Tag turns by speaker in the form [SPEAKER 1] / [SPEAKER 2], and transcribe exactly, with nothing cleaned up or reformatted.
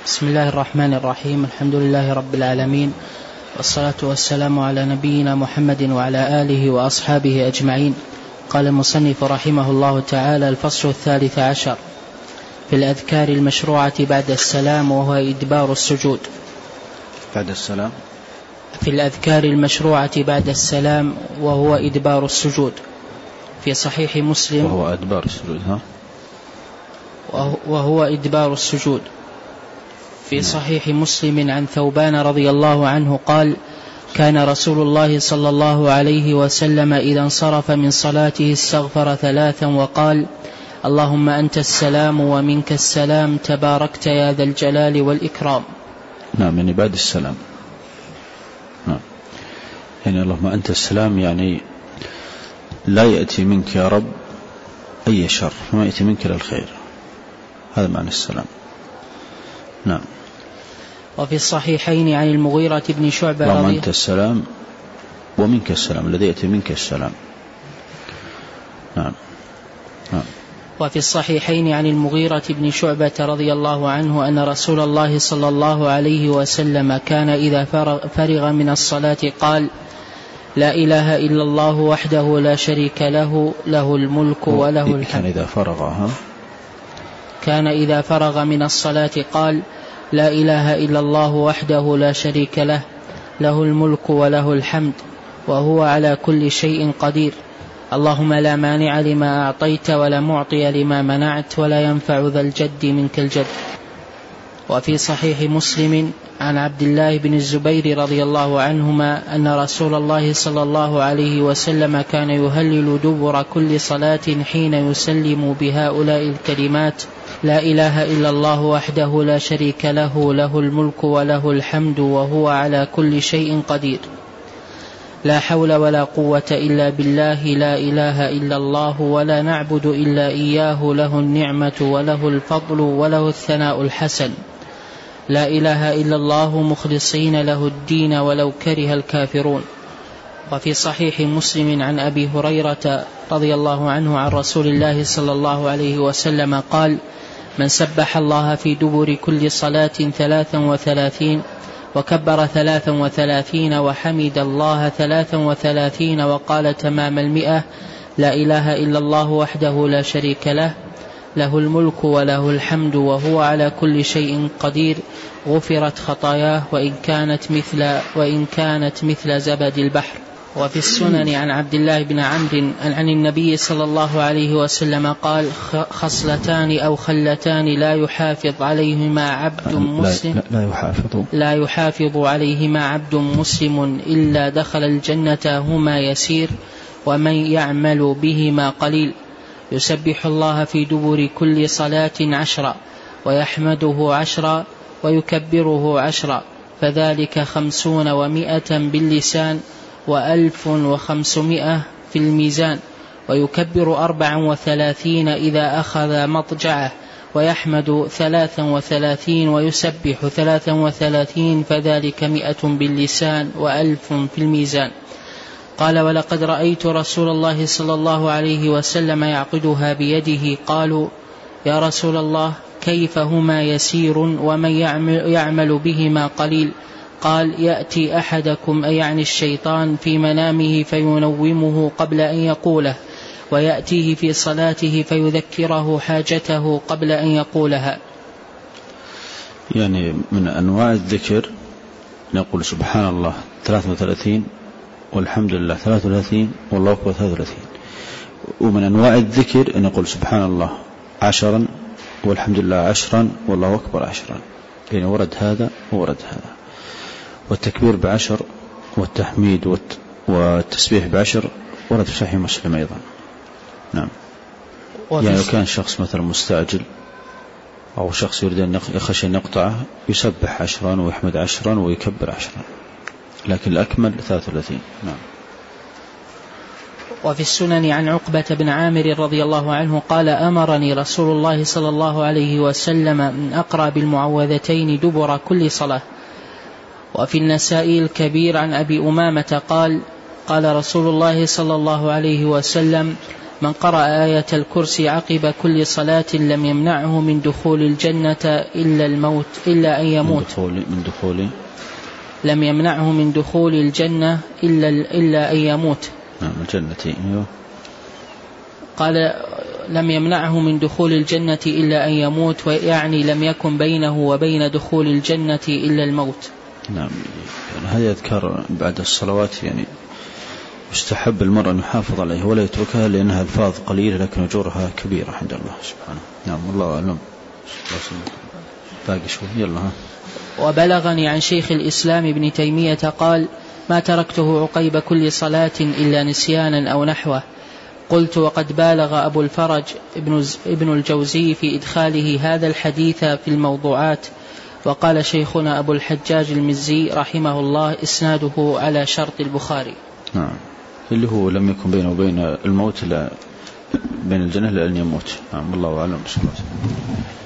[SPEAKER 1] بسم الله الرحمن الرحيم. الحمد لله رب العالمين، والصلاة والسلام على نبينا محمد وعلى آله وأصحابه أجمعين. قال المصنف رحمه الله تعالى: الفصل الثالث عشر في الأذكار المشروعة بعد السلام وهو إدبار السجود.
[SPEAKER 2] بعد السلام
[SPEAKER 1] في الأذكار المشروعة بعد السلام وهو إدبار السجود. في صحيح مسلم
[SPEAKER 2] وهو إدبار السجود ها
[SPEAKER 1] وهو إدبار السجود. في صحيح مسلم عن ثوبان رضي الله عنه قال: كان رسول الله صلى الله عليه وسلم إذا انصرف من صلاته استغفر ثلاثا وقال: اللهم أنت السلام ومنك السلام تباركت يا ذا الجلال والإكرام.
[SPEAKER 2] نعم، يعني بعد السلام. نعم، يعني اللهم أنت السلام، يعني لا يأتي منك يا رب أي شر، ما يأتي منك إلا الخير، هذا معنى السلام. نعم.
[SPEAKER 1] وفي الصحيحين عن المغيرة بن شعبة
[SPEAKER 2] اللهم أنت السلام ومنك السلام، الذي يأتي منك السلام. نعم. نعم.
[SPEAKER 1] وفي الصحيحين عن المغيرة بن شعبة رضي الله عنه أن رسول الله صلى الله عليه وسلم كان إذا فرغ من الصلاة قال: لا إله إلا الله وحده لا شريك له له الملك وله الحمد.
[SPEAKER 2] كان إذا فرغ ها؟
[SPEAKER 1] كان إذا فرغ من الصلاة قال: لا إله إلا الله وحده لا شريك له له الملك وله الحمد وهو على كل شيء قدير. اللهم لا مانع لما أعطيت ولا معطي لما منعت ولا ينفع ذا الجد منك الجد. وفي صحيح مسلم عن عبد الله بن الزبير رضي الله عنهما أن رسول الله صلى الله عليه وسلم كان يهلل دبر كل صلاة حين يسلم بهؤلاء الكلمات: لا إله إلا الله وحده لا شريك له له الملك وله الحمد وهو على كل شيء قدير. لا حول ولا قوة إلا بالله، لا إله إلا الله ولا نعبد إلا إياه، له النعمة وله الفضل وله الثناء الحسن. لا إله إلا الله مخلصين له الدين ولو كره الكافرون. وفي صحيح مسلم عن أبي هريرة رضي الله عنه عن رسول الله صلى الله عليه وسلم قال: من سبح الله في دبر كل صلاة ثلاثا وثلاثين وكبر ثلاثا وثلاثين وحمد الله ثلاثا وثلاثين وقال تمام المئة: لا إله إلا الله وحده لا شريك له له الملك وله الحمد وهو على كل شيء قدير، غفرت خطاياه وإن كانت مثل وإن كانت مثل زبد البحر. وفي السنن عن عبد الله بن عمرو عن النبي صلى الله عليه وسلم قال: خصلتان أو خلتان لا يحافظ عليهما عبد مسلم
[SPEAKER 2] لا, لا يحافظ
[SPEAKER 1] لا يحافظ عليهما عبد مسلم إلا دخل الجنة هما يسير ومن يعمل بهما قليل. يسبح الله في دبر كل صلاة عشرا ويحمده عشرا ويكبره عشرا، فذلك خمسون ومائة باللسان وألف وخمسمائة في الميزان. ويكبر أربعا وثلاثين إذا أخذ مضجعه، ويحمد ثلاثا وثلاثين ويسبح ثلاثا وثلاثين، فذلك مئة باللسان وألف في الميزان. قال: ولقد رأيت رسول الله صلى الله عليه وسلم يعقدها بيده. قالوا: يا رسول الله كيف هما يسير ومن يعمل, يعمل بهما قليل؟ قال: يأتي أحدكم أي يعني الشيطان في منامه فينومه قبل أن يقوله، ويأتيه في صلاته فيذكره حاجته قبل أن يقولها.
[SPEAKER 2] يعني من أنواع الذكر نقول سبحان الله ثلاثة وثلاثين والحمد لله ثلاثة وثلاثين والله أكبر ثلاثة وثلاثين. ومن أنواع الذكر أن نقول سبحان الله عشرا والحمد لله عشرا والله أكبر عشرا، يعني ورد هذا وورد هذا. والتكبير بعشر والتحميد والتسبيح بعشر ورد في صحيح مسلم أيضا. نعم. يعني لو كان شخص مثلا مستعجل أو شخص يريد أن يخشى أن يقطعه يسبح عشرا ويحمد عشرا ويكبر عشرا، لكن الأكمل ثلاثة وثلاثين. نعم.
[SPEAKER 1] وفي السنن عن عقبة بن عامر رضي الله عنه قال: أمرني رسول الله صلى الله عليه وسلم أن أقرأ بالمعوذتين دبر كل صلاة. وفي النسائي الكبير عن أبي أمامة قال: قال رسول الله صلى الله عليه وسلم: من قرأ آية الكرسي عقب كل صلاة لم يمنعه من دخول الجنة إلا الموت إلا أن يموت
[SPEAKER 2] من دخول, من دخول
[SPEAKER 1] لم يمنعه من دخول الجنة إلا, إلا أن يموت.
[SPEAKER 2] نعم الجنة أيوه.
[SPEAKER 1] قال لم يمنعه من دخول الجنة إلا أن يموت، ويعني لم يكن بينه وبين دخول الجنة إلا الموت.
[SPEAKER 2] نعم يعني هذا يذكر بعد الصلوات، يعني يستحب المرء أن يحافظ عليه ولا يتركها لأنها ألفاظ قليلة لكن أجورها كبيرة عند الله سبحانه. نعم والله أعلم. باقي شوي يلا ها.
[SPEAKER 1] وبلغني عن شيخ الإسلام ابن تيمية قال ما تركته عقيب كل صلاة إلا نسيانا أو نحوه. قلت وقد بالغ أبو الفرج ابن الجوزي في إدخاله هذا الحديث في الموضوعات. وقال شيخنا أبو الحجاج المزي رحمه الله إسناده على شرط البخاري.
[SPEAKER 2] نعم اللي هو لم يكن بينه وبين الموت لا بين الجنة لأن يموت. نعم الله أعلم.